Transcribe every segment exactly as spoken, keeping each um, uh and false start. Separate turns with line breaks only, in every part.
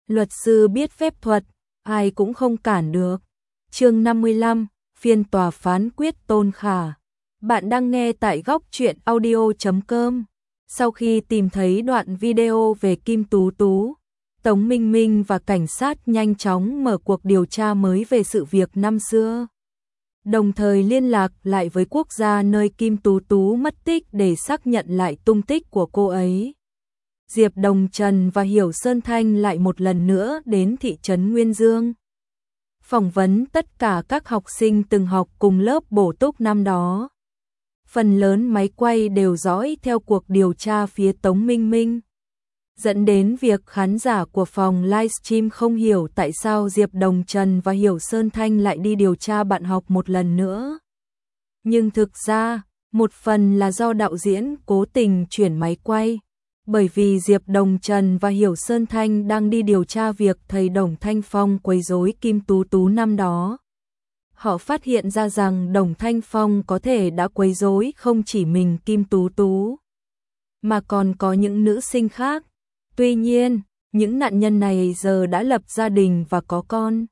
Luật sư biết phép thuật, ai cũng không cản được. Chương năm mươi lăm, phiên tòa phán quyết Tôn Khả. Bạn đang nghe tại góc truyện audio chấm com. Sau khi tìm thấy đoạn video về Kim Tú Tú, Tống Minh Minh và cảnh sát nhanh chóng mở cuộc điều tra mới về sự việc năm xưa. Đồng thời liên lạc lại với quốc gia nơi Kim Tú Tú mất tích để xác nhận lại tung tích của cô ấy. Diệp Đồng Trần và Hiểu Sơn Thanh lại một lần nữa đến thị trấn Nguyên Dương. Phỏng vấn tất cả các học sinh từng học cùng lớp bổ túc năm đó. Phần lớn máy quay đều dõi theo cuộc điều tra phía Tống Minh Minh, dẫn đến việc khán giả của phòng livestream không hiểu tại sao Diệp Đồng Trần và Hiểu Sơn Thanh lại đi điều tra bạn học một lần nữa. Nhưng thực ra, một phần là do đạo diễn cố tình chuyển máy quay, bởi vì Diệp Đồng Trần và Hiểu Sơn Thanh đang đi điều tra việc thầy Đồng Thanh Phong quấy rối Kim Tú Tú năm đó. Họ phát hiện ra rằng Đồng Thanh Phong có thể đã quấy rối không chỉ mình Kim Tú Tú, mà còn có những nữ sinh khác. Tuy nhiên, những nạn nhân này giờ đã lập gia đình và có con.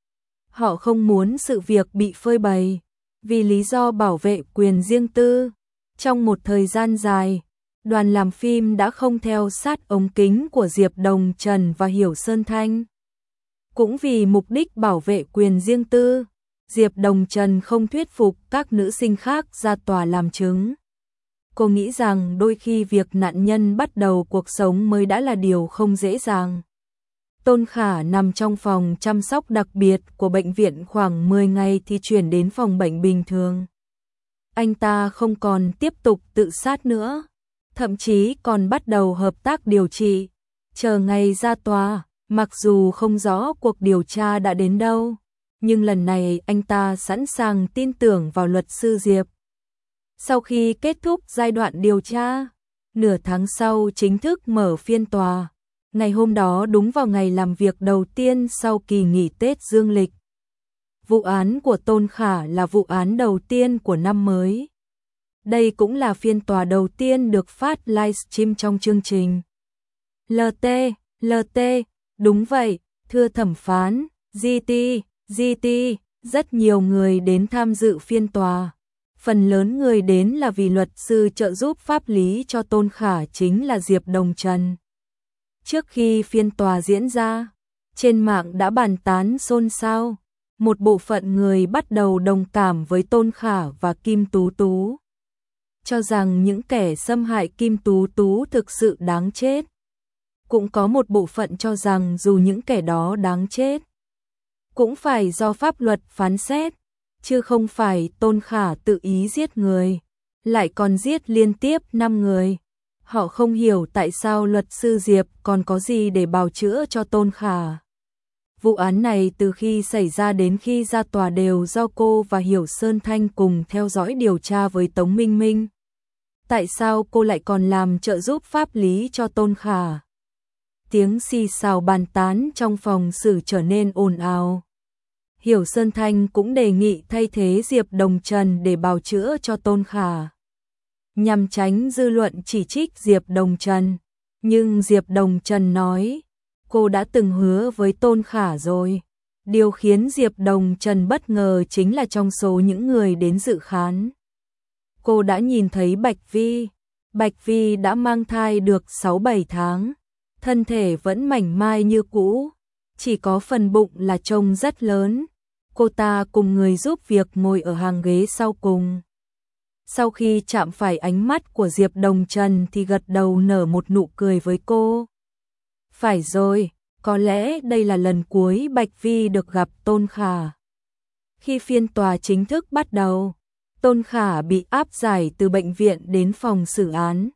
Họ không muốn sự việc bị phơi bày, vì lý do bảo vệ quyền riêng tư. Trong một thời gian dài, đoàn làm phim đã không theo sát ống kính của Diệp Đồng Trần và Hiểu Sơn Thanh. Cũng vì mục đích bảo vệ quyền riêng tư, Diệp Đồng Trần không thuyết phục các nữ sinh khác ra tòa làm chứng. Cô nghĩ rằng đôi khi việc nạn nhân bắt đầu cuộc sống mới đã là điều không dễ dàng. Tôn Khả nằm trong phòng chăm sóc đặc biệt của bệnh viện khoảng mười ngày thì chuyển đến phòng bệnh bình thường. Anh ta không còn tiếp tục tự sát nữa, thậm chí còn bắt đầu hợp tác điều trị, chờ ngày ra tòa. Mặc dù không rõ cuộc điều tra đã đến đâu, nhưng lần này anh ta sẵn sàng tin tưởng vào luật sư Diệp. Sau khi kết thúc giai đoạn điều tra, nửa tháng sau chính thức mở phiên tòa. Ngày hôm đó đúng vào ngày làm việc đầu tiên sau kỳ nghỉ Tết dương lịch. Vụ án của Tôn Khả là vụ án đầu tiên của năm mới. Đây cũng là phiên tòa đầu tiên được phát livestream trong chương trình. lờ tê, lờ tê, đúng vậy, thưa thẩm phán, giê tê, giê tê, rất nhiều người đến tham dự phiên tòa. Phần lớn người đến là vì luật sư trợ giúp pháp lý cho Tôn Khả chính là Diệp Đồng Trần. Trước khi phiên tòa diễn ra, trên mạng đã bàn tán xôn xao. Một bộ phận người bắt đầu đồng cảm với Tôn Khả và Kim Tú Tú, cho rằng những kẻ xâm hại Kim Tú Tú thực sự đáng chết. Cũng có một bộ phận cho rằng dù những kẻ đó đáng chết, cũng phải do pháp luật phán xét, chứ không phải Tôn Khả tự ý giết người, lại còn giết liên tiếp năm người. Họ không hiểu tại sao luật sư Diệp còn có gì để bào chữa cho Tôn Khả. Vụ án này từ khi xảy ra đến khi ra tòa đều do cô và Hiểu Sơn Thanh cùng theo dõi điều tra với Tống Minh Minh. Tại sao cô lại còn làm trợ giúp pháp lý cho Tôn Khả? Tiếng xì xào bàn tán trong phòng xử trở nên ồn ào. Hiểu Sơn Thanh cũng đề nghị thay thế Diệp Đồng Trần để bào chữa cho Tôn Khả, nhằm tránh dư luận chỉ trích Diệp Đồng Trần. Nhưng Diệp Đồng Trần nói, cô đã từng hứa với Tôn Khả rồi. Điều khiến Diệp Đồng Trần bất ngờ chính là trong số những người đến dự khán, cô đã nhìn thấy Bạch Vi. Bạch Vi đã mang thai được sáu bảy tháng, thân thể vẫn mảnh mai như cũ, chỉ có phần bụng là trông rất lớn. Cô ta cùng người giúp việc ngồi ở hàng ghế sau cùng. Sau khi chạm phải ánh mắt của Diệp Đồng Trần thì gật đầu nở một nụ cười với cô. Phải rồi, có lẽ đây là lần cuối Bạch Vi được gặp Tôn Khả. Khi phiên tòa chính thức bắt đầu, Tôn Khả bị áp giải từ bệnh viện đến phòng xử án.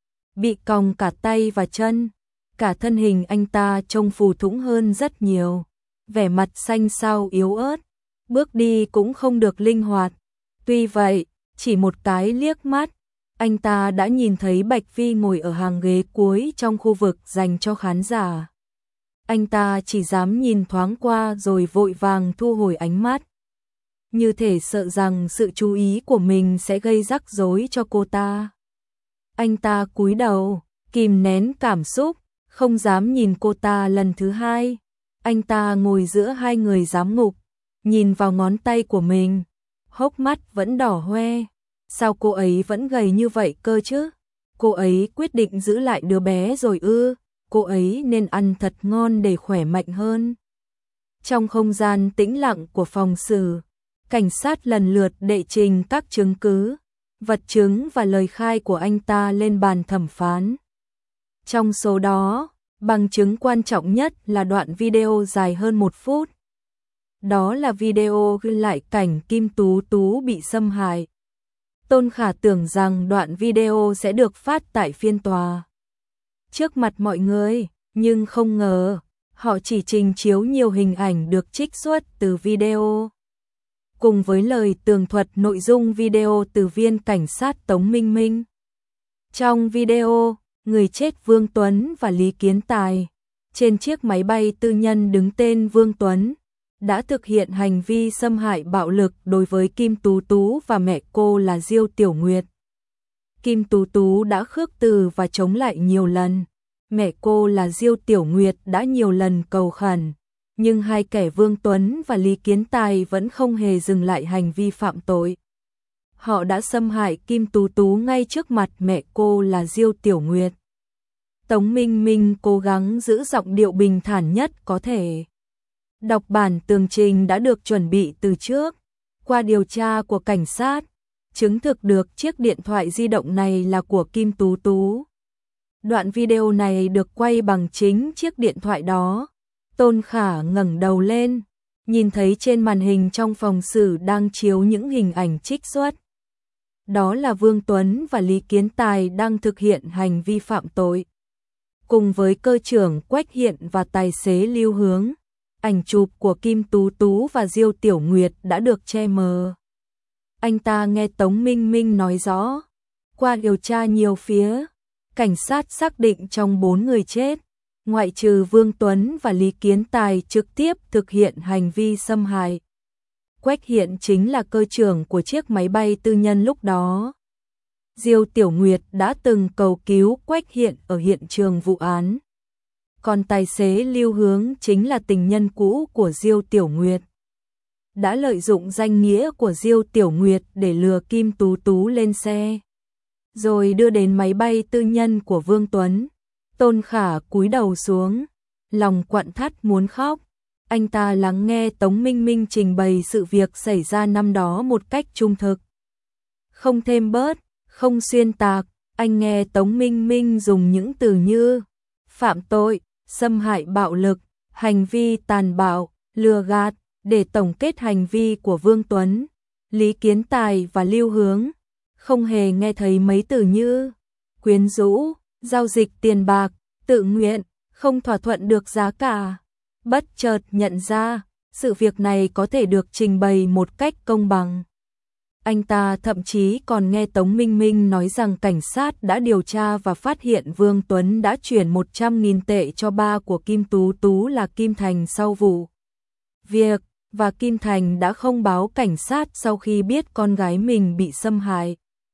Bị còng cả tay và chân, cả thân hình anh ta trông phù thủng hơn rất nhiều. Vẻ mặt xanh xao yếu ớt, bước đi cũng không được linh hoạt. Tuy vậy, chỉ một cái liếc mắt, anh ta đã nhìn thấy Bạch Vi ngồi ở hàng ghế cuối trong khu vực dành cho khán giả. Anh ta chỉ dám nhìn thoáng qua rồi vội vàng thu hồi ánh mắt, như thể sợ rằng sự chú ý của mình sẽ gây rắc rối cho cô ta. Anh ta cúi đầu, kìm nén cảm xúc, không dám nhìn cô ta lần thứ hai. Anh ta ngồi giữa hai người giám ngục, nhìn vào ngón tay của mình, hốc mắt vẫn đỏ hoe. Sao cô ấy vẫn gầy như vậy cơ chứ? Cô ấy quyết định giữ lại đứa bé rồi ư? Cô ấy nên ăn thật ngon để khỏe mạnh hơn. Trong không gian tĩnh lặng của phòng xử, cảnh sát lần lượt đệ trình các chứng cứ, vật chứng và lời khai của anh ta lên bàn thẩm phán. Trong số đó, bằng chứng quan trọng nhất là đoạn video dài hơn một phút. Đó là video ghi lại cảnh Kim Tú Tú bị xâm hại. Tôn Khả tưởng rằng đoạn video sẽ được phát tại phiên tòa trước mặt mọi người, nhưng không ngờ, họ chỉ trình chiếu nhiều hình ảnh được trích xuất từ video. Cùng với lời tường thuật nội dung video từ viên cảnh sát Tống Minh Minh. Trong video, người chết Vương Tuấn và Lý Kiến Tài, trên chiếc máy bay tư nhân đứng tên Vương Tuấn, đã thực hiện hành vi xâm hại bạo lực đối với Kim Tú Tú và mẹ cô là Diêu Tiểu Nguyệt. Kim Tú Tú đã khước từ và chống lại nhiều lần. Mẹ cô là Diêu Tiểu Nguyệt đã nhiều lần cầu khẩn, nhưng hai kẻ Vương Tuấn và Lý Kiến Tài vẫn không hề dừng lại hành vi phạm tội. Họ đã xâm hại Kim Tú Tú ngay trước mặt mẹ cô là Diêu Tiểu Nguyệt. Tống Minh Minh cố gắng giữ giọng điệu bình thản nhất có thể. Đọc bản tường trình đã được chuẩn bị từ trước. Qua điều tra của cảnh sát, chứng thực được chiếc điện thoại di động này là của Kim Tú Tú. Đoạn video này được quay bằng chính chiếc điện thoại đó. Tôn Khả ngẩng đầu lên, nhìn thấy trên màn hình trong phòng xử đang chiếu những hình ảnh trích xuất. Đó là Vương Tuấn và Lý Kiến Tài đang thực hiện hành vi phạm tội. Cùng với cơ trưởng Quách Hiện và tài xế Lưu Hướng, ảnh chụp của Kim Tú Tú và Diêu Tiểu Nguyệt đã được che mờ. Anh ta nghe Tống Minh Minh nói rõ, qua điều tra nhiều phía, cảnh sát xác định trong bốn người chết, ngoại trừ Vương Tuấn và Lý Kiến Tài trực tiếp thực hiện hành vi xâm hại. Quách Hiện chính là cơ trưởng của chiếc máy bay tư nhân lúc đó. Diêu Tiểu Nguyệt đã từng cầu cứu Quách Hiện ở hiện trường vụ án. Còn tài xế Lưu Hướng chính là tình nhân cũ của Diêu Tiểu Nguyệt. Đã lợi dụng danh nghĩa của Diêu Tiểu Nguyệt để lừa Kim Tú Tú lên xe, rồi đưa đến máy bay tư nhân của Vương Tuấn. Tôn Khả cúi đầu xuống, lòng quặn thắt muốn khóc. Anh ta lắng nghe Tống Minh Minh trình bày sự việc xảy ra năm đó một cách trung thực. Không thêm bớt, không xuyên tạc, anh nghe Tống Minh Minh dùng những từ như phạm tội, xâm hại bạo lực, hành vi tàn bạo, lừa gạt, để tổng kết hành vi của Vương Tuấn, Lý Kiến Tài và Lưu Hướng. Không hề nghe thấy mấy từ như quyến rũ, giao dịch tiền bạc, tự nguyện, không thỏa thuận được giá cả. Bất chợt nhận ra, sự việc này có thể được trình bày một cách công bằng. Anh ta thậm chí còn nghe Tống Minh Minh nói rằng cảnh sát đã điều tra và phát hiện Vương Tuấn đã chuyển một trăm nghìn tệ cho ba của Kim Tú Tú là Kim Thành sau vụ việc, và Kim Thành đã không báo cảnh sát sau khi biết con gái mình bị xâm hại.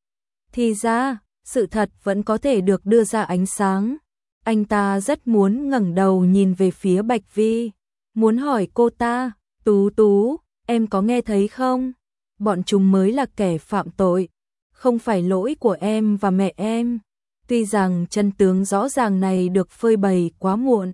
Thì ra, sự thật vẫn có thể được đưa ra ánh sáng. Anh ta rất muốn ngẩng đầu nhìn về phía Bạch Vi, muốn hỏi cô ta, Tú Tú, em có nghe thấy không? Bọn chúng mới là kẻ phạm tội, không phải lỗi của em và mẹ em. Tuy rằng chân tướng rõ ràng này được phơi bày quá muộn,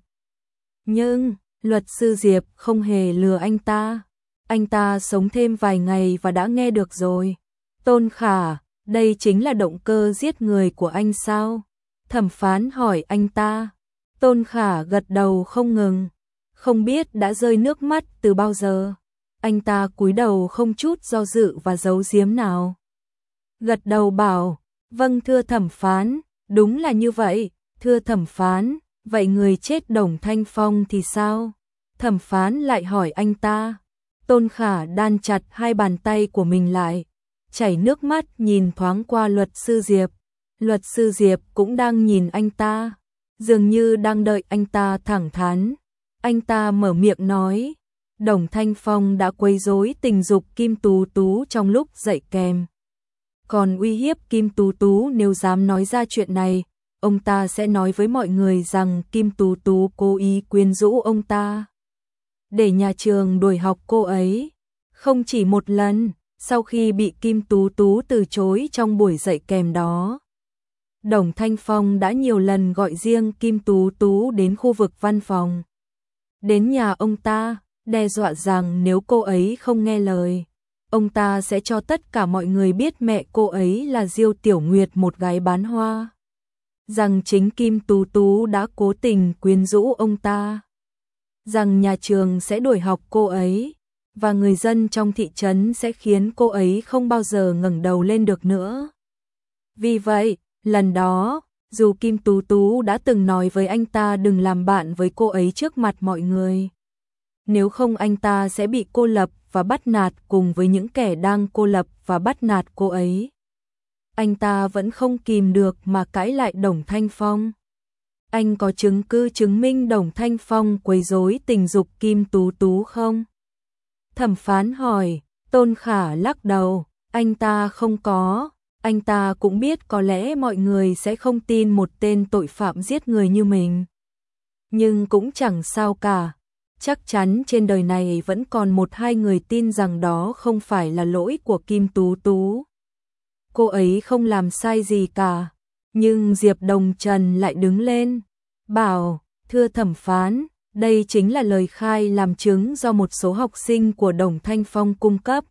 nhưng luật sư Diệp không hề lừa anh ta. Anh ta sống thêm vài ngày và đã nghe được rồi. Tôn Khả, đây chính là động cơ giết người của anh sao? Thẩm phán hỏi anh ta. Tôn Khả gật đầu không ngừng, không biết đã rơi nước mắt từ bao giờ. Anh ta cúi đầu không chút do dự và giấu giếm nào. Gật đầu bảo, vâng thưa thẩm phán, đúng là như vậy, thưa thẩm phán, vậy người chết Đồng Thanh Phong thì sao? Thẩm phán lại hỏi anh ta. Tôn Khả đan chặt hai bàn tay của mình lại, chảy nước mắt nhìn thoáng qua luật sư Diệp. Luật sư Diệp cũng đang nhìn anh ta, dường như đang đợi anh ta thẳng thắn. Anh ta mở miệng nói, Đồng Thanh Phong đã quấy rối tình dục Kim Tú Tú trong lúc dạy kèm, còn uy hiếp Kim Tú Tú nếu dám nói ra chuyện này, ông ta sẽ nói với mọi người rằng Kim Tú Tú cố ý quyến rũ ông ta, để nhà trường đuổi học cô ấy. Không chỉ một lần, sau khi bị Kim Tú Tú từ chối trong buổi dạy kèm đó, Đồng Thanh Phong đã nhiều lần gọi riêng Kim Tú Tú đến khu vực văn phòng, đến nhà ông ta, đe dọa rằng nếu cô ấy không nghe lời, ông ta sẽ cho tất cả mọi người biết mẹ cô ấy là Diêu Tiểu Nguyệt, một gái bán hoa, rằng chính Kim Tú Tú đã cố tình quyến rũ ông ta, rằng nhà trường sẽ đuổi học cô ấy, và người dân trong thị trấn sẽ khiến cô ấy không bao giờ ngẩng đầu lên được nữa. Vì vậy, lần đó, dù Kim Tú Tú đã từng nói với anh ta đừng làm bạn với cô ấy trước mặt mọi người, nếu không anh ta sẽ bị cô lập và bắt nạt cùng với những kẻ đang cô lập và bắt nạt cô ấy, anh ta vẫn không kìm được mà cãi lại Đồng Thanh Phong. Anh có chứng cứ chứng minh Đồng Thanh Phong quấy rối tình dục Kim Tú Tú không? Thẩm phán hỏi. Tôn Khả lắc đầu, anh ta không có. Anh ta cũng biết có lẽ mọi người sẽ không tin một tên tội phạm giết người như mình, nhưng cũng chẳng sao cả. Chắc chắn trên đời này vẫn còn một hai người tin rằng đó không phải là lỗi của Kim Tú Tú, cô ấy không làm sai gì cả. Nhưng Diệp Đồng Trần lại đứng lên, bảo, thưa thẩm phán, đây chính là lời khai làm chứng do một số học sinh của Đồng Thanh Phong cung cấp.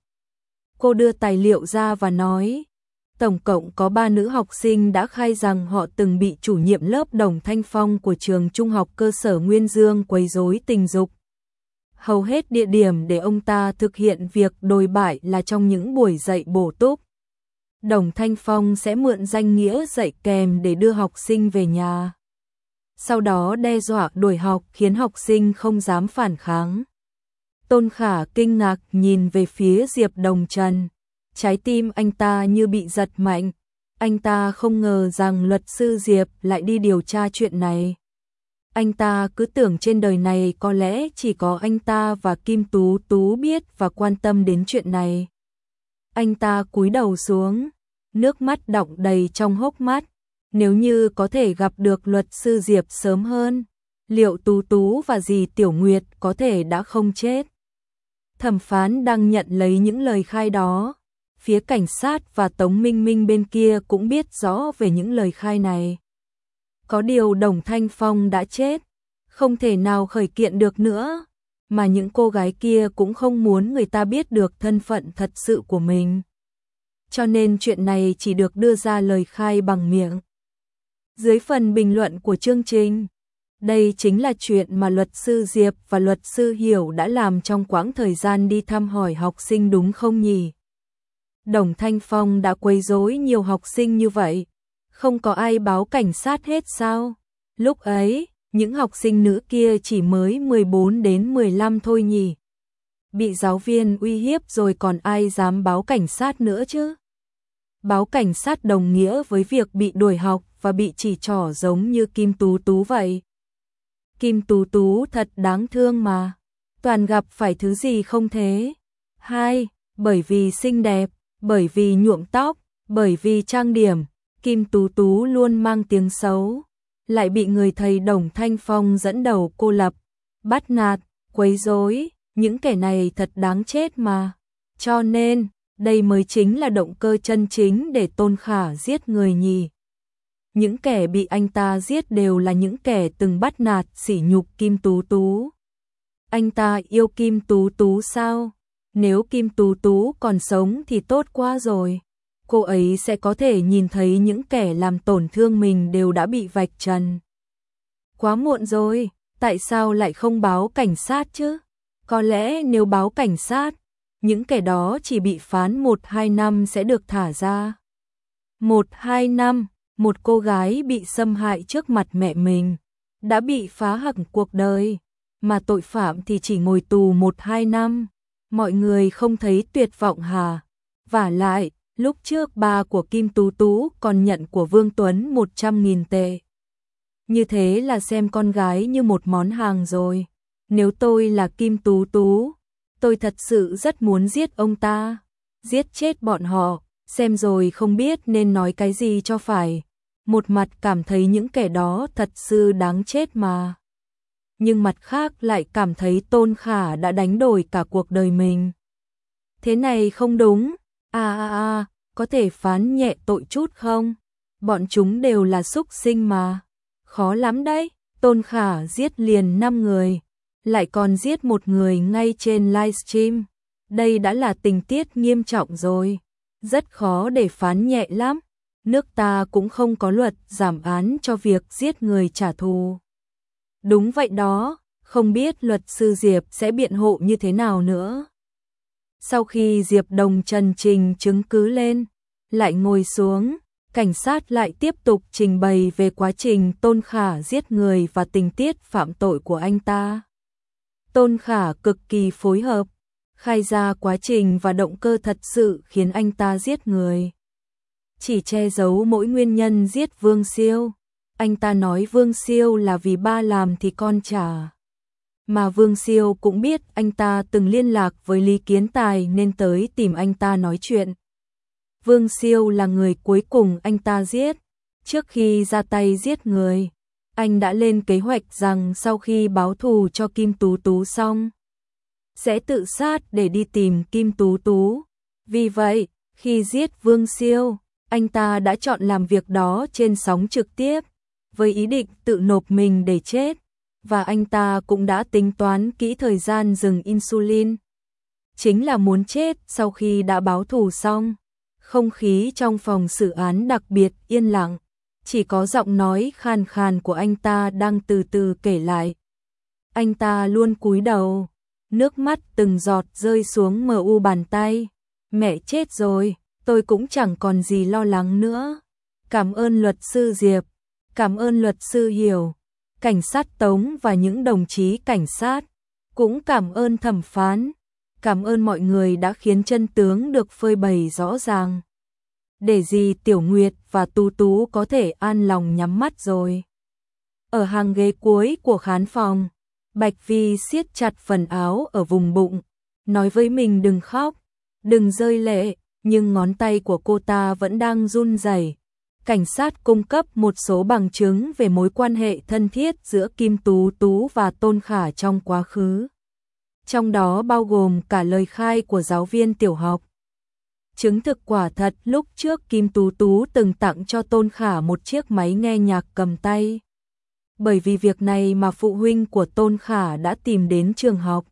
Cô đưa tài liệu ra và nói, tổng cộng có ba nữ học sinh đã khai rằng họ từng bị chủ nhiệm lớp Đồng Thanh Phong của trường trung học cơ sở Nguyên Dương quấy rối tình dục. Hầu hết địa điểm để ông ta thực hiện việc đồi bại là trong những buổi dạy bổ túc. Đồng Thanh Phong sẽ mượn danh nghĩa dạy kèm để đưa học sinh về nhà, sau đó đe dọa đuổi học khiến học sinh không dám phản kháng. Tôn Khả kinh ngạc nhìn về phía Diệp Đồng Trần, trái tim anh ta như bị giật mạnh, anh ta không ngờ rằng luật sư Diệp lại đi điều tra chuyện này. Anh ta cứ tưởng trên đời này có lẽ chỉ có anh ta và Kim Tú Tú biết và quan tâm đến chuyện này. Anh ta cúi đầu xuống, nước mắt đọng đầy trong hốc mắt. Nếu như có thể gặp được luật sư Diệp sớm hơn, liệu Tú Tú và dì Tiểu Nguyệt có thể đã không chết? Thẩm phán đang nhận lấy những lời khai đó. Phía cảnh sát và Tống Minh Minh bên kia cũng biết rõ về những lời khai này. Có điều Đồng Thanh Phong đã chết, không thể nào khởi kiện được nữa, mà những cô gái kia cũng không muốn người ta biết được thân phận thật sự của mình. Cho nên chuyện này chỉ được đưa ra lời khai bằng miệng. Dưới phần bình luận của chương trình, đây chính là chuyện mà luật sư Diệp và luật sư Hiểu đã làm trong quãng thời gian đi thăm hỏi học sinh đúng không nhỉ? Đồng Thanh Phong đã quấy rối nhiều học sinh như vậy, không có ai báo cảnh sát hết sao? Lúc ấy, những học sinh nữ kia chỉ mới mười bốn đến mười lăm thôi nhỉ? Bị giáo viên uy hiếp rồi còn ai dám báo cảnh sát nữa chứ? Báo cảnh sát đồng nghĩa với việc bị đuổi học và bị chỉ trỏ giống như Kim Tú Tú vậy. Kim Tú Tú thật đáng thương mà, toàn gặp phải thứ gì không thế. Hai, bởi vì xinh đẹp, bởi vì nhuộm tóc, bởi vì trang điểm, Kim Tú Tú luôn mang tiếng xấu, lại bị người thầy Đồng Thanh Phong dẫn đầu cô lập, bắt nạt, quấy rối, những kẻ này thật đáng chết mà. Cho nên, đây mới chính là động cơ chân chính để Tôn Khả giết người nhỉ. Những kẻ bị anh ta giết đều là những kẻ từng bắt nạt sỉ nhục Kim Tú Tú. Anh ta yêu Kim Tú Tú sao? Nếu Kim Tú Tú còn sống thì tốt quá rồi. Cô ấy sẽ có thể nhìn thấy những kẻ làm tổn thương mình đều đã bị vạch trần. Quá muộn rồi, tại sao lại không báo cảnh sát chứ? Có lẽ nếu báo cảnh sát, những kẻ đó chỉ bị phán một hai năm sẽ được thả ra. một hai năm, một cô gái bị xâm hại trước mặt mẹ mình, đã bị phá hỏng cuộc đời, mà tội phạm thì chỉ ngồi tù một hai năm. Mọi người không thấy tuyệt vọng hả? Vả lại, lúc trước ba của Kim Tú Tú còn nhận của Vương Tuấn một trăm nghìn tệ. Như thế là xem con gái như một món hàng rồi. Nếu tôi là Kim Tú Tú, tôi thật sự rất muốn giết ông ta, giết chết bọn họ, xem rồi không biết nên nói cái gì cho phải. một mặt cảm thấy những kẻ đó thật sự đáng chết mà. Nhưng mặt khác lại cảm thấy Tôn Khả đã đánh đổi cả cuộc đời mình. Thế này không đúng, à à à, có thể phán nhẹ tội chút không? Bọn chúng đều là súc sinh mà. Khó lắm đấy, Tôn Khả giết liền năm người, lại còn giết một người ngay trên livestream. Đây đã là tình tiết nghiêm trọng rồi, rất khó để phán nhẹ lắm. Nước ta cũng không có luật giảm án cho việc giết người trả thù. Đúng vậy đó, không biết luật sư Diệp sẽ biện hộ như thế nào nữa. Sau khi Diệp Đồng Trần trình chứng cứ lên, lại ngồi xuống, cảnh sát lại tiếp tục trình bày về quá trình Tôn Khả giết người và tình tiết phạm tội của anh ta. Tôn Khả cực kỳ phối hợp, khai ra quá trình và động cơ thật sự khiến anh ta giết người. Chỉ che giấu mỗi nguyên nhân giết Vương Siêu. Anh ta nói Vương Siêu là vì ba làm thì con trả. Mà Vương Siêu cũng biết anh ta từng liên lạc với Lý Kiến Tài nên tới tìm anh ta nói chuyện. Vương Siêu là người cuối cùng anh ta giết. Trước khi ra tay giết người, anh đã lên kế hoạch rằng sau khi báo thù cho Kim Tú Tú xong, sẽ tự sát để đi tìm Kim Tú Tú. Vì vậy, khi giết Vương Siêu, anh ta đã chọn làm việc đó trên sóng trực tiếp, với ý định tự nộp mình để chết. Và anh ta cũng đã tính toán kỹ thời gian dừng insulin. Chính là muốn chết sau khi đã báo thù xong. Không khí trong phòng xử án đặc biệt yên lặng, chỉ có giọng nói khàn khàn của anh ta đang từ từ kể lại. Anh ta luôn cúi đầu, nước mắt từng giọt rơi xuống mờ u bàn tay. Mẹ chết rồi, tôi cũng chẳng còn gì lo lắng nữa. Cảm ơn luật sư Diệp, cảm ơn luật sư Hiểu, cảnh sát Tống và những đồng chí cảnh sát. Cũng cảm ơn thẩm phán, cảm ơn mọi người đã khiến chân tướng được phơi bày rõ ràng. Để gì Tiểu Nguyệt và Tú Tú có thể an lòng nhắm mắt rồi. Ở hàng ghế cuối của khán phòng, Bạch Vi siết chặt phần áo ở vùng bụng, nói với mình đừng khóc, đừng rơi lệ, nhưng ngón tay của cô ta vẫn đang run rẩy. Cảnh sát cung cấp một số bằng chứng về mối quan hệ thân thiết giữa Kim Tú Tú và Tôn Khả trong quá khứ. Trong đó bao gồm cả lời khai của giáo viên tiểu học. Chứng thực quả thật lúc trước Kim Tú Tú từng tặng cho Tôn Khả một chiếc máy nghe nhạc cầm tay. Bởi vì việc này mà phụ huynh của Tôn Khả đã tìm đến trường học.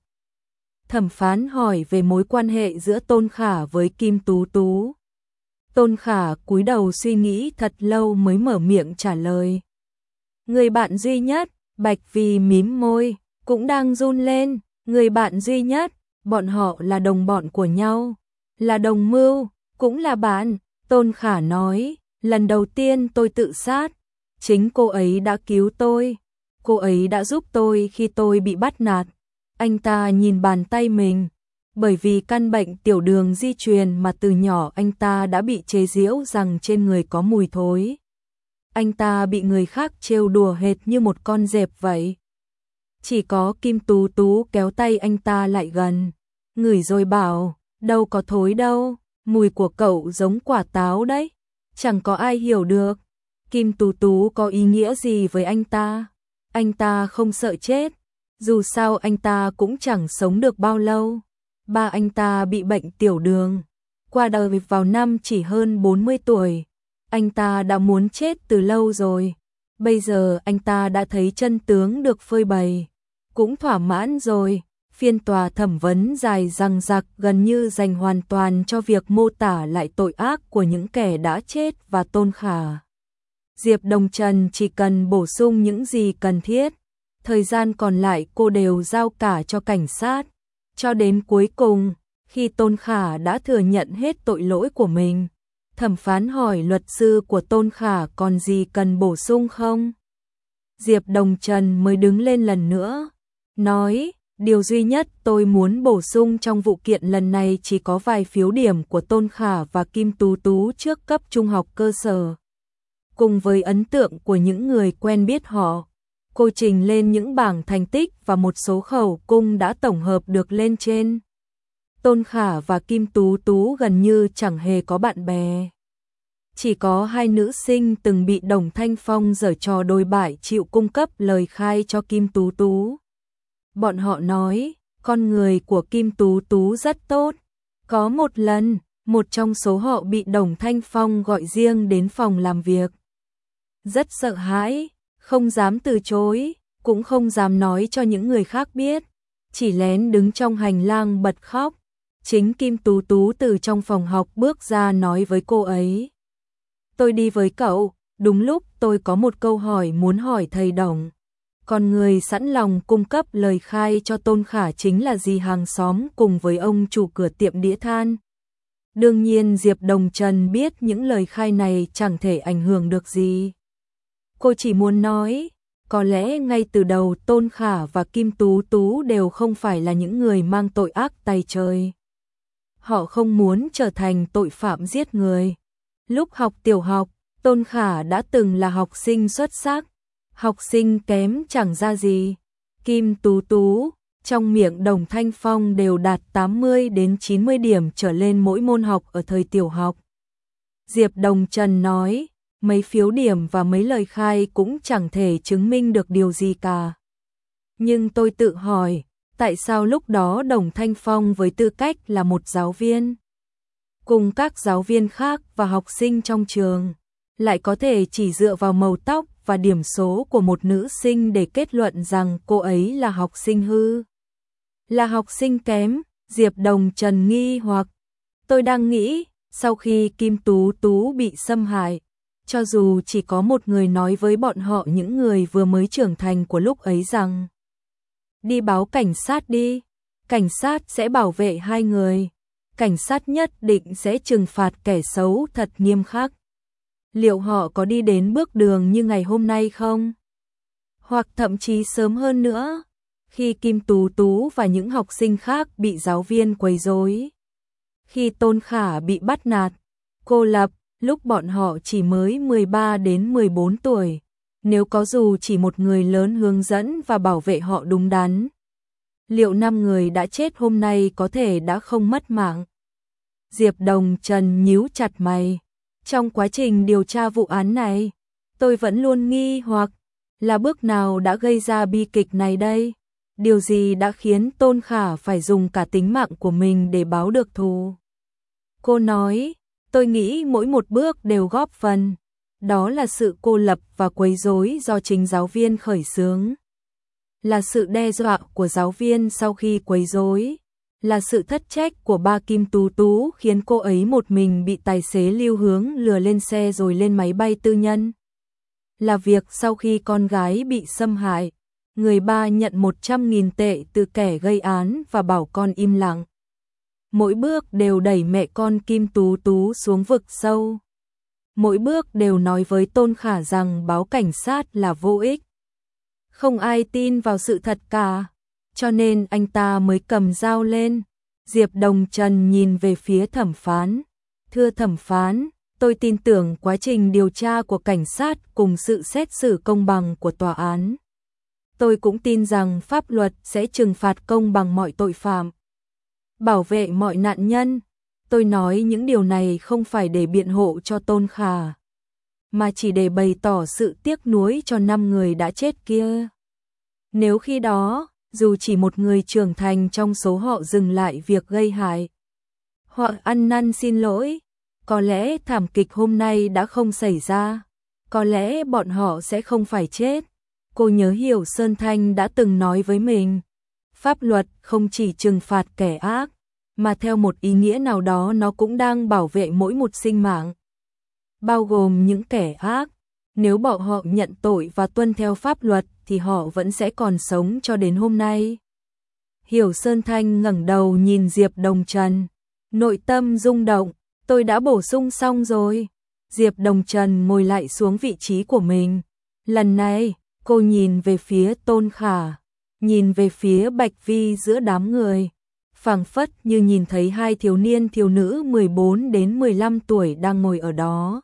Thẩm phán hỏi về mối quan hệ giữa Tôn Khả với Kim Tú Tú. Tôn Khả cúi đầu suy nghĩ thật lâu mới mở miệng trả lời. Người bạn duy nhất, Bạch Vi mím môi, cũng đang run lên. Người bạn duy nhất, bọn họ là đồng bọn của nhau, là đồng mưu, cũng là bạn. Tôn Khả nói, lần đầu tiên tôi tự sát, chính cô ấy đã cứu tôi. Cô ấy đã giúp tôi khi tôi bị bắt nạt. Anh ta nhìn bàn tay mình. Bởi vì căn bệnh tiểu đường di truyền mà từ nhỏ anh ta đã bị chế giễu rằng trên người có mùi thối. Anh ta bị người khác trêu đùa hệt như một con dẹp vậy. Chỉ có Kim Tú Tú kéo tay anh ta lại gần, ngửi rồi bảo, đâu có thối đâu, mùi của cậu giống quả táo đấy. Chẳng có ai hiểu được Kim Tú Tú có ý nghĩa gì với anh ta. Anh ta không sợ chết, dù sao anh ta cũng chẳng sống được bao lâu. Ba anh ta bị bệnh tiểu đường, qua đời vào năm chỉ hơn bốn mươi tuổi. Anh ta đã muốn chết từ lâu rồi. Bây giờ anh ta đã thấy chân tướng được phơi bày, cũng thỏa mãn rồi. Phiên tòa thẩm vấn dài dằng dặc gần như dành hoàn toàn cho việc mô tả lại tội ác của những kẻ đã chết và Tôn Khả. Diệp Đồng Trần chỉ cần bổ sung những gì cần thiết, thời gian còn lại cô đều giao cả cho cảnh sát. Cho đến cuối cùng, khi Tôn Khả đã thừa nhận hết tội lỗi của mình, thẩm phán hỏi luật sư của Tôn Khả còn gì cần bổ sung không? Diệp Đồng Trần mới đứng lên lần nữa, nói, điều duy nhất tôi muốn bổ sung trong vụ kiện lần này chỉ có vài phiếu điểm của Tôn Khả và Kim Tú Tú trước cấp trung học cơ sở. Cùng với ấn tượng của những người quen biết họ, cô trình lên những bảng thành tích và một số khẩu cung đã tổng hợp được lên trên. Tôn Khả và Kim Tú Tú gần như chẳng hề có bạn bè. Chỉ có hai nữ sinh từng bị Đồng Thanh Phong giở trò đồi bại chịu cung cấp lời khai cho Kim Tú Tú. Bọn họ nói, con người của Kim Tú Tú rất tốt. Có một lần, một trong số họ bị Đồng Thanh Phong gọi riêng đến phòng làm việc. Rất sợ hãi, không dám từ chối, cũng không dám nói cho những người khác biết, chỉ lén đứng trong hành lang bật khóc. Chính Kim Tú Tú từ trong phòng học bước ra nói với cô ấy. Tôi đi với cậu, đúng lúc tôi có một câu hỏi muốn hỏi thầy Đồng. Còn người sẵn lòng cung cấp lời khai cho Tôn Khả chính là dì hàng xóm cùng với ông chủ cửa tiệm đĩa than. Đương nhiên Diệp Đồng Trần biết những lời khai này chẳng thể ảnh hưởng được gì. Cô chỉ muốn nói, có lẽ ngay từ đầu Tôn Khả và Kim Tú Tú đều không phải là những người mang tội ác tày trời. Họ không muốn trở thành tội phạm giết người. Lúc học tiểu học, Tôn Khả đã từng là học sinh xuất sắc, học sinh kém chẳng ra gì. Kim Tú Tú, trong miệng Đồng Thanh Phong đều đạt tám mươi đến chín mươi điểm trở lên mỗi môn học ở thời tiểu học. Diệp Đồng Trần nói, mấy phiếu điểm và mấy lời khai cũng chẳng thể chứng minh được điều gì cả. Nhưng tôi tự hỏi, tại sao lúc đó Đồng Thanh Phong với tư cách là một giáo viên, cùng các giáo viên khác và học sinh trong trường, lại có thể chỉ dựa vào màu tóc và điểm số của một nữ sinh để kết luận rằng cô ấy là học sinh hư, là học sinh kém. Diệp Đồng Trần nghi hoặc, tôi đang nghĩ, sau khi Kim Tú Tú bị xâm hại, cho dù chỉ có một người nói với bọn họ những người vừa mới trưởng thành của lúc ấy rằng đi báo cảnh sát đi, cảnh sát sẽ bảo vệ hai người, cảnh sát nhất định sẽ trừng phạt kẻ xấu thật nghiêm khắc. Liệu họ có đi đến bước đường như ngày hôm nay không? Hoặc thậm chí sớm hơn nữa, khi Kim Tú Tú và những học sinh khác bị giáo viên quấy rối, khi Tôn Khả bị bắt nạt, cô lập, lúc bọn họ chỉ mới mười ba đến mười bốn tuổi, nếu có dù chỉ một người lớn hướng dẫn và bảo vệ họ đúng đắn, liệu năm người đã chết hôm nay có thể đã không mất mạng? Diệp Đồng Trần nhíu chặt mày. Trong quá trình điều tra vụ án này, tôi vẫn luôn nghi hoặc là bước nào đã gây ra bi kịch này đây? Điều gì đã khiến Tôn Khả phải dùng cả tính mạng của mình để báo được thù? Cô nói, tôi nghĩ mỗi một bước đều góp phần. Đó là sự cô lập và quấy rối do chính giáo viên khởi xướng. Là sự đe dọa của giáo viên sau khi quấy rối. Là sự thất trách của ba Kim Tú Tú khiến cô ấy một mình bị tài xế Lưu Hướng lừa lên xe rồi lên máy bay tư nhân. Là việc sau khi con gái bị xâm hại, người ba nhận một trăm nghìn tệ từ kẻ gây án và bảo con im lặng. Mỗi bước đều đẩy mẹ con Kim Tú Tú xuống vực sâu. Mỗi bước đều nói với Tôn Khả rằng báo cảnh sát là vô ích. Không ai tin vào sự thật cả, cho nên anh ta mới cầm dao lên. Diệp Đồng Trần nhìn về phía thẩm phán. Thưa thẩm phán, tôi tin tưởng quá trình điều tra của cảnh sát cùng sự xét xử công bằng của tòa án. Tôi cũng tin rằng pháp luật sẽ trừng phạt công bằng mọi tội phạm, bảo vệ mọi nạn nhân. Tôi nói những điều này không phải để biện hộ cho Tôn Khả, mà chỉ để bày tỏ sự tiếc nuối cho năm người đã chết kia. Nếu khi đó, dù chỉ một người trưởng thành trong số họ dừng lại việc gây hại, hoặc ăn năn xin lỗi, có lẽ thảm kịch hôm nay đã không xảy ra, có lẽ bọn họ sẽ không phải chết. Cô nhớ Hiểu Sơn Thanh đã từng nói với mình, pháp luật không chỉ trừng phạt kẻ ác, mà theo một ý nghĩa nào đó nó cũng đang bảo vệ mỗi một sinh mạng, bao gồm những kẻ ác. Nếu bọn họ nhận tội và tuân theo pháp luật thì họ vẫn sẽ còn sống cho đến hôm nay. Hiểu Sơn Thanh ngẩng đầu nhìn Diệp Đồng Trần, nội tâm rung động. Tôi đã bổ sung xong rồi. Diệp Đồng Trần ngồi lại xuống vị trí của mình. Lần này, cô nhìn về phía Tôn Khả, nhìn về phía Bạch Vi giữa đám người, phảng phất như nhìn thấy hai thiếu niên thiếu nữ mười bốn đến mười lăm tuổi đang ngồi ở đó,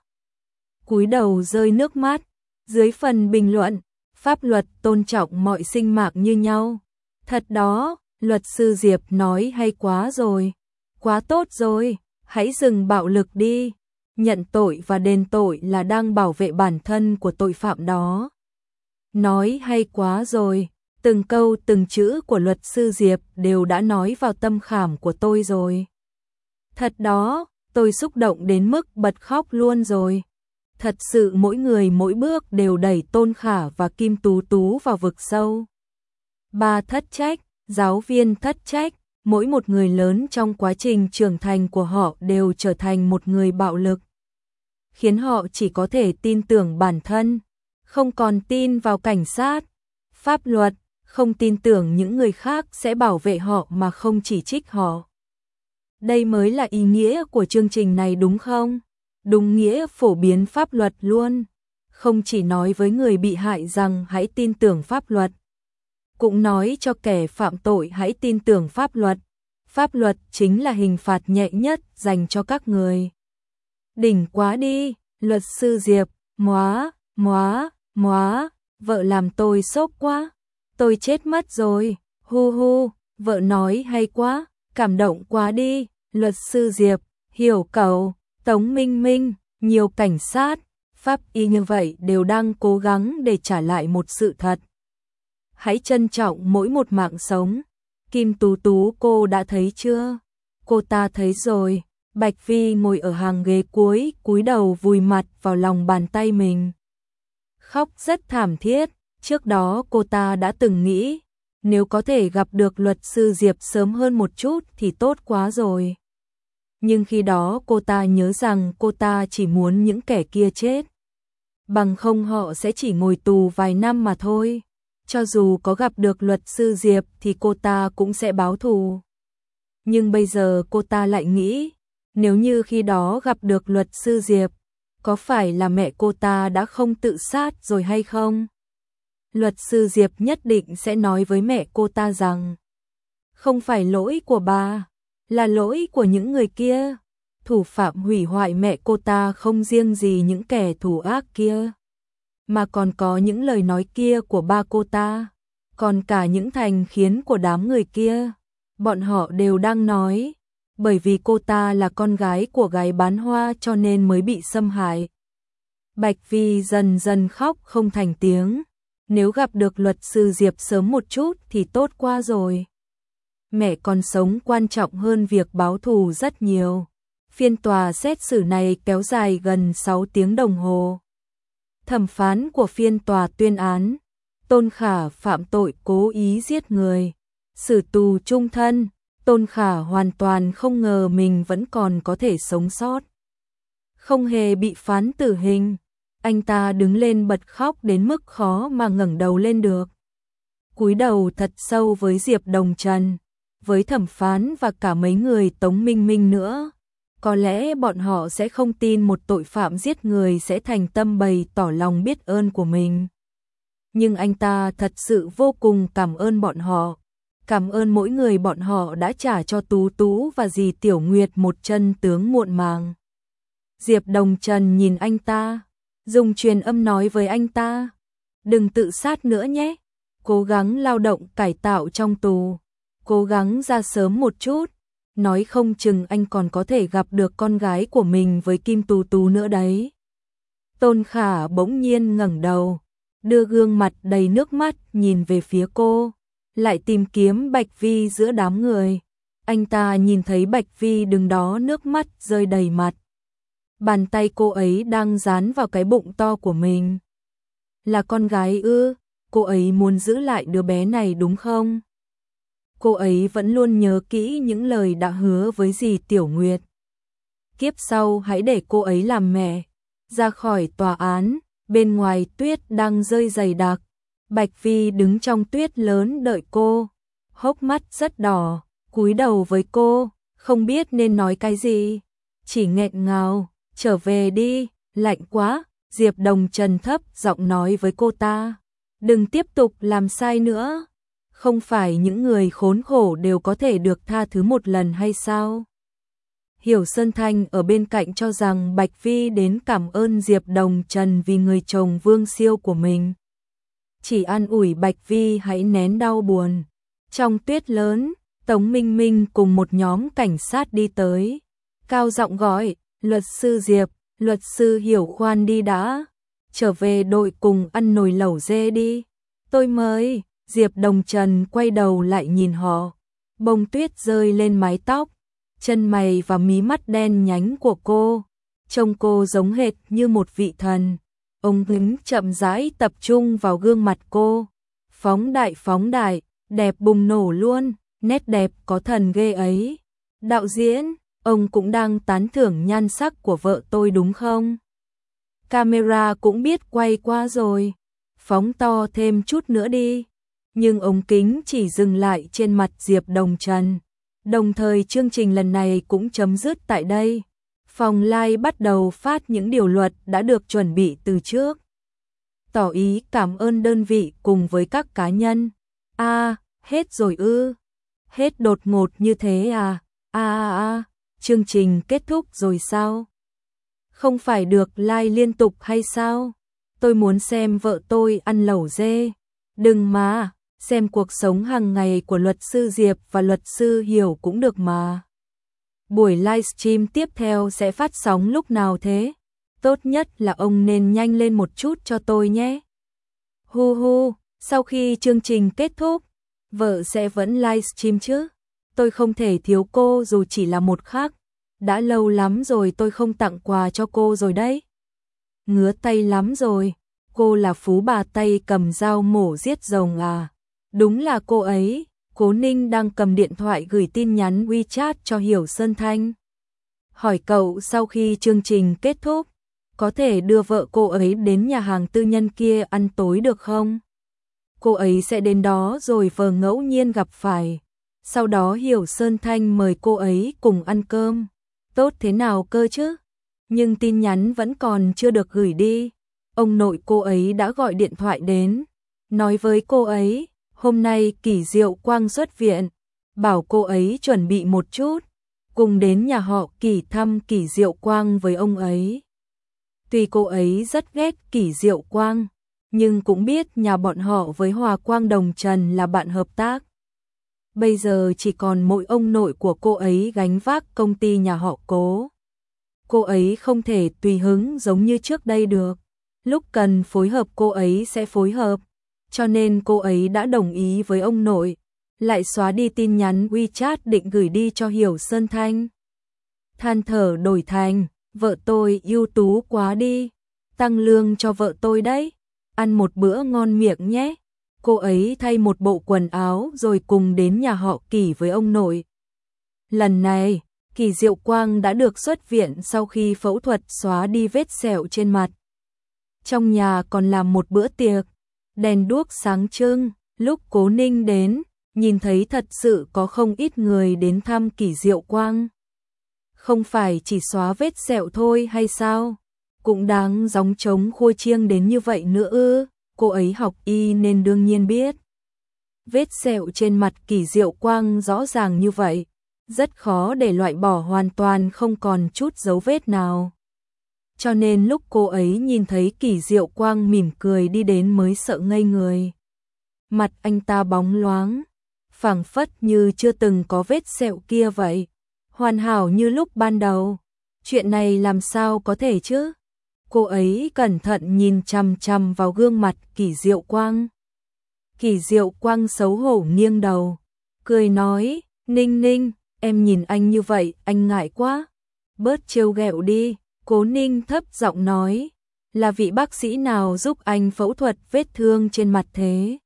cúi đầu rơi nước mắt. Dưới phần bình luận, pháp luật tôn trọng mọi sinh mạng như nhau. Thật đó, luật sư Diệp nói hay quá rồi, quá tốt rồi, hãy dừng bạo lực đi. Nhận tội và đền tội là đang bảo vệ bản thân của tội phạm đó. Nói hay quá rồi, từng câu từng chữ của luật sư Diệp đều đã nói vào tâm khảm của tôi rồi. Thật đó, tôi xúc động đến mức bật khóc luôn rồi. Thật sự mỗi người mỗi bước đều đẩy Tôn Khả và Kim Tú Tú vào vực sâu. Ba thất trách, giáo viên thất trách, mỗi một người lớn trong quá trình trưởng thành của họ đều trở thành một người bạo lực, khiến họ chỉ có thể tin tưởng bản thân, không còn tin vào cảnh sát, pháp luật, không tin tưởng những người khác sẽ bảo vệ họ mà không chỉ trích họ. Đây mới là ý nghĩa của chương trình này đúng không? Đúng nghĩa phổ biến pháp luật luôn, không chỉ nói với người bị hại rằng hãy tin tưởng pháp luật, cũng nói cho kẻ phạm tội hãy tin tưởng pháp luật. Pháp luật chính là hình phạt nhẹ nhất dành cho các người. Đỉnh quá đi, luật sư Diệp, móa, móa, móa, vợ làm tôi sốc quá, tôi chết mất rồi, hu hu, vợ nói hay quá, cảm động quá đi, luật sư Diệp, hiểu cậu, Tống Minh Minh, nhiều cảnh sát, pháp y như vậy đều đang cố gắng để trả lại một sự thật. Hãy trân trọng mỗi một mạng sống. Kim Tú Tú cô đã thấy chưa? Cô ta thấy rồi. Bạch Vi ngồi ở hàng ghế cuối, cúi đầu vùi mặt vào lòng bàn tay mình. Khóc rất thảm thiết. Trước đó cô ta đã từng nghĩ, nếu có thể gặp được luật sư Diệp sớm hơn một chút thì tốt quá rồi. Nhưng khi đó cô ta nhớ rằng cô ta chỉ muốn những kẻ kia chết. Bằng không họ sẽ chỉ ngồi tù vài năm mà thôi. Cho dù có gặp được luật sư Diệp thì cô ta cũng sẽ báo thù. Nhưng bây giờ cô ta lại nghĩ, nếu như khi đó gặp được luật sư Diệp, có phải là mẹ cô ta đã không tự sát rồi hay không? Luật sư Diệp nhất định sẽ nói với mẹ cô ta rằng, không phải lỗi của bà, là lỗi của những người kia. Thủ phạm hủy hoại mẹ cô ta không riêng gì những kẻ thù ác kia, mà còn có những lời nói kia của ba cô ta, còn cả những thành khiến của đám người kia. Bọn họ đều đang nói, bởi vì cô ta là con gái của gái bán hoa cho nên mới bị xâm hại. Bạch Vi dần dần khóc không thành tiếng. Nếu gặp được luật sư Diệp sớm một chút thì tốt quá rồi. Mẹ còn sống quan trọng hơn việc báo thù rất nhiều. Phiên tòa xét xử này kéo dài gần sáu tiếng đồng hồ. Thẩm phán của phiên tòa tuyên án, Tôn Khả phạm tội cố ý giết người, xử tù chung thân. Tôn Khả hoàn toàn không ngờ mình vẫn còn có thể sống sót, không hề bị phán tử hình. Anh ta đứng lên bật khóc đến mức khó mà ngẩng đầu lên được. Cúi đầu thật sâu với Diệp Đồng Trần, với thẩm phán và cả mấy người Tống Minh Minh nữa. Có lẽ bọn họ sẽ không tin một tội phạm giết người sẽ thành tâm bày tỏ lòng biết ơn của mình. Nhưng anh ta thật sự vô cùng cảm ơn bọn họ. Cảm ơn mỗi người bọn họ đã trả cho Tú Tú và dì Tiểu Nguyệt một chân tướng muộn màng. Diệp Đồng Trần nhìn anh ta, dùng truyền âm nói với anh ta, đừng tự sát nữa nhé, cố gắng lao động cải tạo trong tù, cố gắng ra sớm một chút, nói không chừng anh còn có thể gặp được con gái của mình với Kim Tú Tú nữa đấy. Tôn Khả bỗng nhiên ngẩng đầu, đưa gương mặt đầy nước mắt nhìn về phía cô, lại tìm kiếm Bạch Vi giữa đám người. Anh ta nhìn thấy Bạch Vi đứng đó nước mắt rơi đầy mặt. Bàn tay cô ấy đang dán vào cái bụng to của mình. Là con gái ư? Cô ấy muốn giữ lại đứa bé này đúng không? Cô ấy vẫn luôn nhớ kỹ những lời đã hứa với dì Tiểu Nguyệt. Kiếp sau hãy để cô ấy làm mẹ. Ra khỏi tòa án, bên ngoài tuyết đang rơi dày đặc. Bạch Vi đứng trong tuyết lớn đợi cô, hốc mắt rất đỏ, cúi đầu với cô, không biết nên nói cái gì, chỉ nghẹn ngào, trở về đi, lạnh quá. Diệp Đồng Trần thấp giọng nói với cô ta, đừng tiếp tục làm sai nữa, không phải những người khốn khổ đều có thể được tha thứ một lần hay sao? Hiểu Sơn Thanh ở bên cạnh cho rằng Bạch Vi đến cảm ơn Diệp Đồng Trần vì người chồng vương siêu của mình. Chỉ an ủi Bạch Vi hãy nén đau buồn. Trong tuyết lớn, Tống Minh Minh cùng một nhóm cảnh sát đi tới, cao giọng gọi, luật sư Diệp, Luật sư Hiểu khoan đi đã, trở về đội cùng ăn nồi lẩu dê đi. Tôi mới, Diệp Đồng Trần quay đầu lại nhìn họ, bông tuyết rơi lên mái tóc, chân mày và mí mắt đen nhánh của cô. Trông cô giống hệt như một vị thần. Ông kính chậm rãi tập trung vào gương mặt cô. Phóng đại phóng đại, đẹp bùng nổ luôn, nét đẹp có thần ghê ấy. Đạo diễn, ông cũng đang tán thưởng nhan sắc của vợ tôi đúng không? Camera cũng biết quay qua rồi, phóng to thêm chút nữa đi. Nhưng ống kính chỉ dừng lại trên mặt Diệp Đồng Trần. Đồng thời chương trình lần này cũng chấm dứt tại đây. Phòng live bắt đầu phát những điều luật đã được chuẩn bị từ trước. Tỏ ý cảm ơn đơn vị cùng với các cá nhân. A, à, hết rồi ư? Hết đột ngột như thế à? A a a, chương trình kết thúc rồi sao? Không phải được live liên tục hay sao? Tôi muốn xem vợ tôi ăn lẩu dê. Đừng mà, xem cuộc sống hàng ngày của luật sư Diệp và luật sư Hiểu cũng được mà. Buổi livestream tiếp theo sẽ phát sóng lúc nào thế? Tốt nhất là ông nên nhanh lên một chút cho tôi nhé. Hu hu, sau khi chương trình kết thúc, vợ sẽ vẫn livestream chứ? Tôi không thể thiếu cô dù chỉ là một khắc. Đã lâu lắm rồi tôi không tặng quà cho cô rồi đấy. Ngứa tay lắm rồi, cô là phú bà tay cầm dao mổ giết rồng à? Đúng là cô ấy. Cố Ninh đang cầm điện thoại gửi tin nhắn WeChat cho Hiểu Sơn Thanh. Hỏi cậu sau khi chương trình kết thúc, có thể đưa vợ cô ấy đến nhà hàng tư nhân kia ăn tối được không? Cô ấy sẽ đến đó rồi vờ ngẫu nhiên gặp phải. Sau đó Hiểu Sơn Thanh mời cô ấy cùng ăn cơm. Tốt thế nào cơ chứ? Nhưng tin nhắn vẫn còn chưa được gửi đi. Ông nội cô ấy đã gọi điện thoại đến, nói với cô ấy, hôm nay Kỷ Diệu Quang xuất viện, bảo cô ấy chuẩn bị một chút, cùng đến nhà họ Kỷ thăm Kỷ Diệu Quang với ông ấy. Tuy cô ấy rất ghét Kỷ Diệu Quang, nhưng cũng biết nhà bọn họ với Hòa Quang Đồng Trần là bạn hợp tác. Bây giờ chỉ còn mỗi ông nội của cô ấy gánh vác công ty nhà họ Cố. Cô ấy không thể tùy hứng giống như trước đây được. Lúc cần phối hợp cô ấy sẽ phối hợp. Cho nên cô ấy đã đồng ý với ông nội, lại xóa đi tin nhắn WeChat định gửi đi cho Hiểu Sơn Thanh. Than thở đổi thành, vợ tôi ưu tú quá đi, tăng lương cho vợ tôi đấy, ăn một bữa ngon miệng nhé. Cô ấy thay một bộ quần áo rồi cùng đến nhà họ Kỷ với ông nội. Lần này, Kỷ Diệu Quang đã được xuất viện sau khi phẫu thuật xóa đi vết sẹo trên mặt. Trong nhà còn làm một bữa tiệc, đèn đuốc sáng trưng, lúc Cố Ninh đến, nhìn thấy thật sự có không ít người đến thăm Kỷ Diệu Quang. Không phải chỉ xóa vết sẹo thôi hay sao? Cũng đáng gióng trống khua chiêng đến như vậy nữa ư? Cô ấy học y nên đương nhiên biết. Vết sẹo trên mặt Kỷ Diệu Quang rõ ràng như vậy, rất khó để loại bỏ hoàn toàn không còn chút dấu vết nào. Cho nên lúc cô ấy nhìn thấy Kỷ Diệu Quang mỉm cười đi đến mới sợ ngây người. Mặt anh ta bóng loáng, phảng phất như chưa từng có vết sẹo kia vậy, hoàn hảo như lúc ban đầu. Chuyện này làm sao có thể chứ? Cô ấy cẩn thận nhìn chằm chằm vào gương mặt Kỷ Diệu Quang. Kỷ Diệu Quang xấu hổ nghiêng đầu, cười nói, Ninh Ninh, em nhìn anh như vậy, anh ngại quá. Bớt trêu ghẹo đi. Cố Ninh thấp giọng nói, là vị bác sĩ nào giúp anh phẫu thuật vết thương trên mặt thế?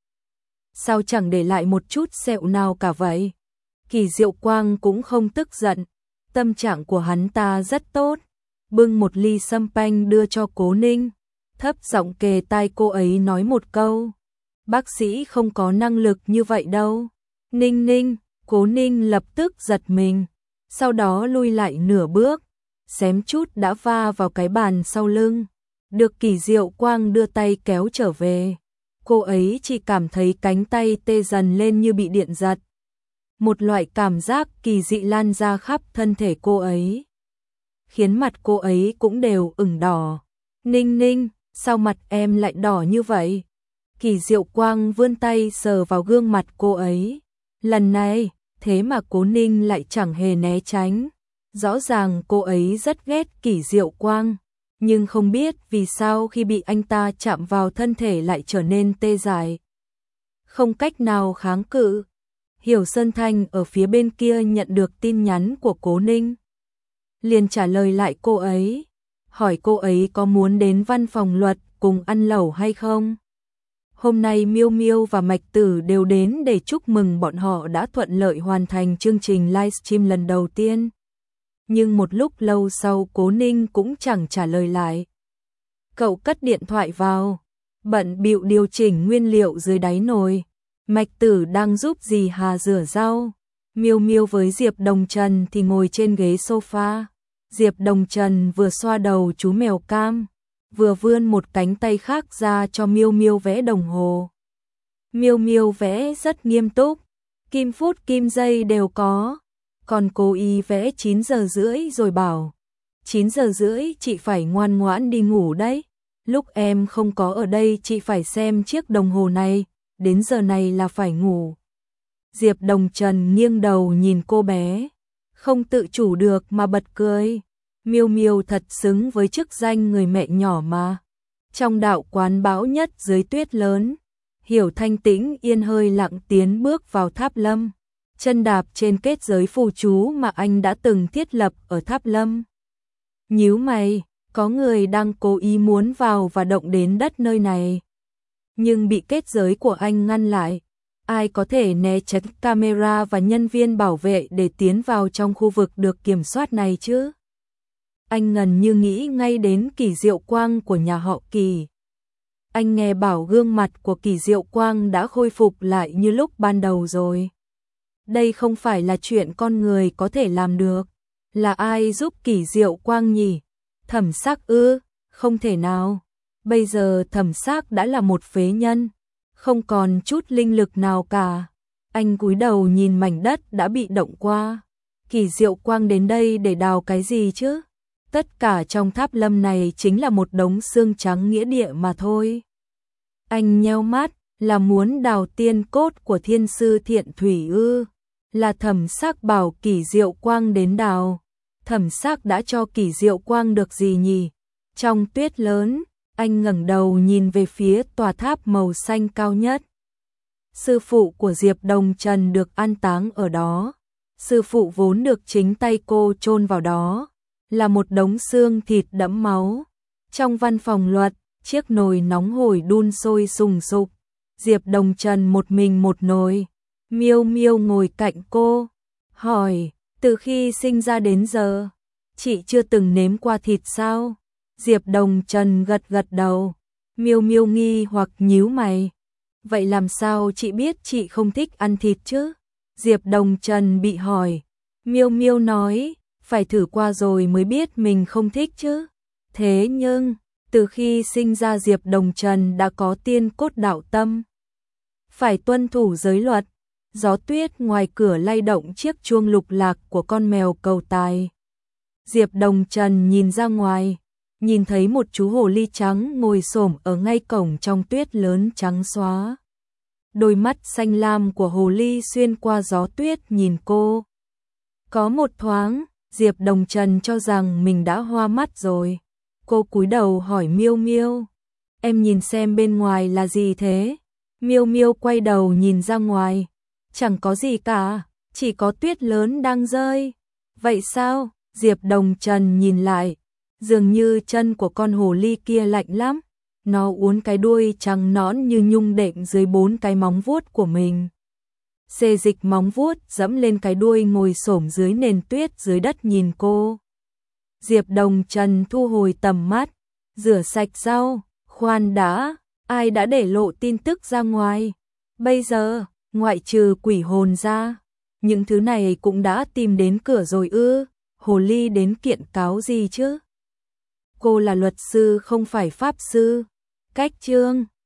Sao chẳng để lại một chút sẹo nào cả vậy? Kỷ Diệu Quang cũng không tức giận, tâm trạng của hắn ta rất tốt, bưng một ly sâm panh đưa cho Cố Ninh, thấp giọng kề tai cô ấy nói một câu, bác sĩ không có năng lực như vậy đâu. Ninh Ninh, Cố Ninh lập tức giật mình, sau đó lui lại nửa bước, xém chút đã va vào cái bàn sau lưng, được Kỷ Diệu Quang đưa tay kéo trở về. Cô ấy chỉ cảm thấy cánh tay tê dần lên như bị điện giật. Một loại cảm giác kỳ dị lan ra khắp thân thể cô ấy, khiến mặt cô ấy cũng đều ửng đỏ. Ninh Ninh, sao mặt em lại đỏ như vậy? Kỷ Diệu Quang vươn tay sờ vào gương mặt cô ấy. Lần này, thế mà Cố Ninh lại chẳng hề né tránh. Rõ ràng cô ấy rất ghét Kỷ Diệu Quang, nhưng không biết vì sao khi bị anh ta chạm vào thân thể lại trở nên tê dại. Không cách nào kháng cự. Hiểu Sơn Thanh ở phía bên kia nhận được tin nhắn của Cố Ninh. Liền trả lời lại cô ấy, hỏi cô ấy có muốn đến văn phòng luật cùng ăn lẩu hay không. Hôm nay Miêu Miêu và Mạch Tử đều đến để chúc mừng bọn họ đã thuận lợi hoàn thành chương trình livestream lần đầu tiên. Nhưng một lúc lâu sau Cố Ninh cũng chẳng trả lời lại. Cậu cất điện thoại vào, bận bịu điều chỉnh nguyên liệu dưới đáy nồi. Mạch Tử đang giúp dì Hà rửa rau. Miêu Miêu với Diệp Đồng Trần thì ngồi trên ghế sofa. Diệp Đồng Trần vừa xoa đầu chú mèo cam, vừa vươn một cánh tay khác ra cho Miêu Miêu vẽ đồng hồ. Miêu Miêu vẽ rất nghiêm túc, kim phút kim giây đều có. Còn cô y vẽ chín giờ rưỡi rồi bảo, chín giờ rưỡi chị phải ngoan ngoãn đi ngủ đấy. Lúc em không có ở đây chị phải xem chiếc đồng hồ này, đến giờ này là phải ngủ. Diệp Đồng Trần nghiêng đầu nhìn cô bé, không tự chủ được mà bật cười. Miêu Miêu thật xứng với chức danh người mẹ nhỏ mà. Trong đạo quán bão nhất dưới tuyết lớn, Hiểu thanh tĩnh yên hơi lặng tiến bước vào Tháp Lâm, chân đạp trên kết giới phù chú mà anh đã từng thiết lập ở Tháp Lâm. Nhíu mày, có người đang cố ý muốn vào và động đến đất nơi này, nhưng bị kết giới của anh ngăn lại. Ai có thể né tránh camera và nhân viên bảo vệ để tiến vào trong khu vực được kiểm soát này chứ? Anh ngần như nghĩ ngay đến Kỳ Diệu Quang của nhà họ Kỳ. Anh nghe bảo gương mặt của Kỳ Diệu Quang đã khôi phục lại như lúc ban đầu rồi. Đây không phải là chuyện con người có thể làm được. Là ai giúp Kỳ Diệu Quang nhỉ? Thẩm Sắc ư? Không thể nào. Bây giờ Thẩm Sắc đã là một phế nhân, không còn chút linh lực nào cả. Anh cúi đầu nhìn mảnh đất đã bị động qua. Kỳ Diệu Quang đến đây để đào cái gì chứ? Tất cả trong Tháp Lâm này chính là một đống xương trắng nghĩa địa mà thôi. Anh nheo mắt, là muốn đào tiên cốt của thiên sư Thiện Thủy ư? Là Thẩm Sắc bảo Kỳ Diệu Quang đến đào. Thẩm Sắc đã cho Kỳ Diệu Quang được gì nhỉ? Trong tuyết lớn, anh ngẩng đầu nhìn về phía tòa tháp màu xanh cao nhất. Sư phụ của Diệp Đồng Trần được an táng ở đó. Sư phụ vốn được chính tay cô chôn vào đó, là một đống xương thịt đẫm máu. Trong văn phòng luật, chiếc nồi nóng hổi đun sôi sùng sục. Diệp Đồng Trần một mình một nồi. Miêu Miêu ngồi cạnh cô, hỏi, từ khi sinh ra đến giờ, chị chưa từng nếm qua thịt sao? Diệp Đồng Trần gật gật đầu. Miêu Miêu nghi hoặc nhíu mày. Vậy làm sao chị biết chị không thích ăn thịt chứ? Diệp Đồng Trần bị hỏi. Miêu Miêu nói, phải thử qua rồi mới biết mình không thích chứ. Thế nhưng, từ khi sinh ra Diệp Đồng Trần đã có tiên cốt đạo tâm. Phải tuân thủ giới luật. Gió tuyết ngoài cửa lay động chiếc chuông lục lạc của con mèo cầu tài. Diệp Đồng Trần nhìn ra ngoài, nhìn thấy một chú hồ ly trắng ngồi xổm ở ngay cổng trong tuyết lớn trắng xóa. Đôi mắt xanh lam của hồ ly xuyên qua gió tuyết nhìn cô. Có một thoáng, Diệp Đồng Trần cho rằng mình đã hoa mắt rồi. Cô cúi đầu hỏi Miêu Miêu, em nhìn xem bên ngoài là gì thế? Miêu Miêu quay đầu nhìn ra ngoài, chẳng có gì cả, chỉ có tuyết lớn đang rơi. Vậy sao? Diệp Đồng Trần nhìn lại, dường như chân của con hồ ly kia lạnh lắm. Nó uốn cái đuôi trắng nõn như nhung đệm dưới bốn cái móng vuốt của mình. Xê dịch móng vuốt dẫm lên cái đuôi ngồi xổm dưới nền tuyết dưới đất nhìn cô. Diệp Đồng Trần thu hồi tầm mắt, rửa sạch rau, khoan đã, ai đã để lộ tin tức ra ngoài? Bây giờ, ngoại trừ quỷ hồn ra, những thứ này cũng đã tìm đến cửa rồi ư? Hồ ly đến kiện cáo gì chứ? Cô là luật sư không phải pháp sư. Cách chương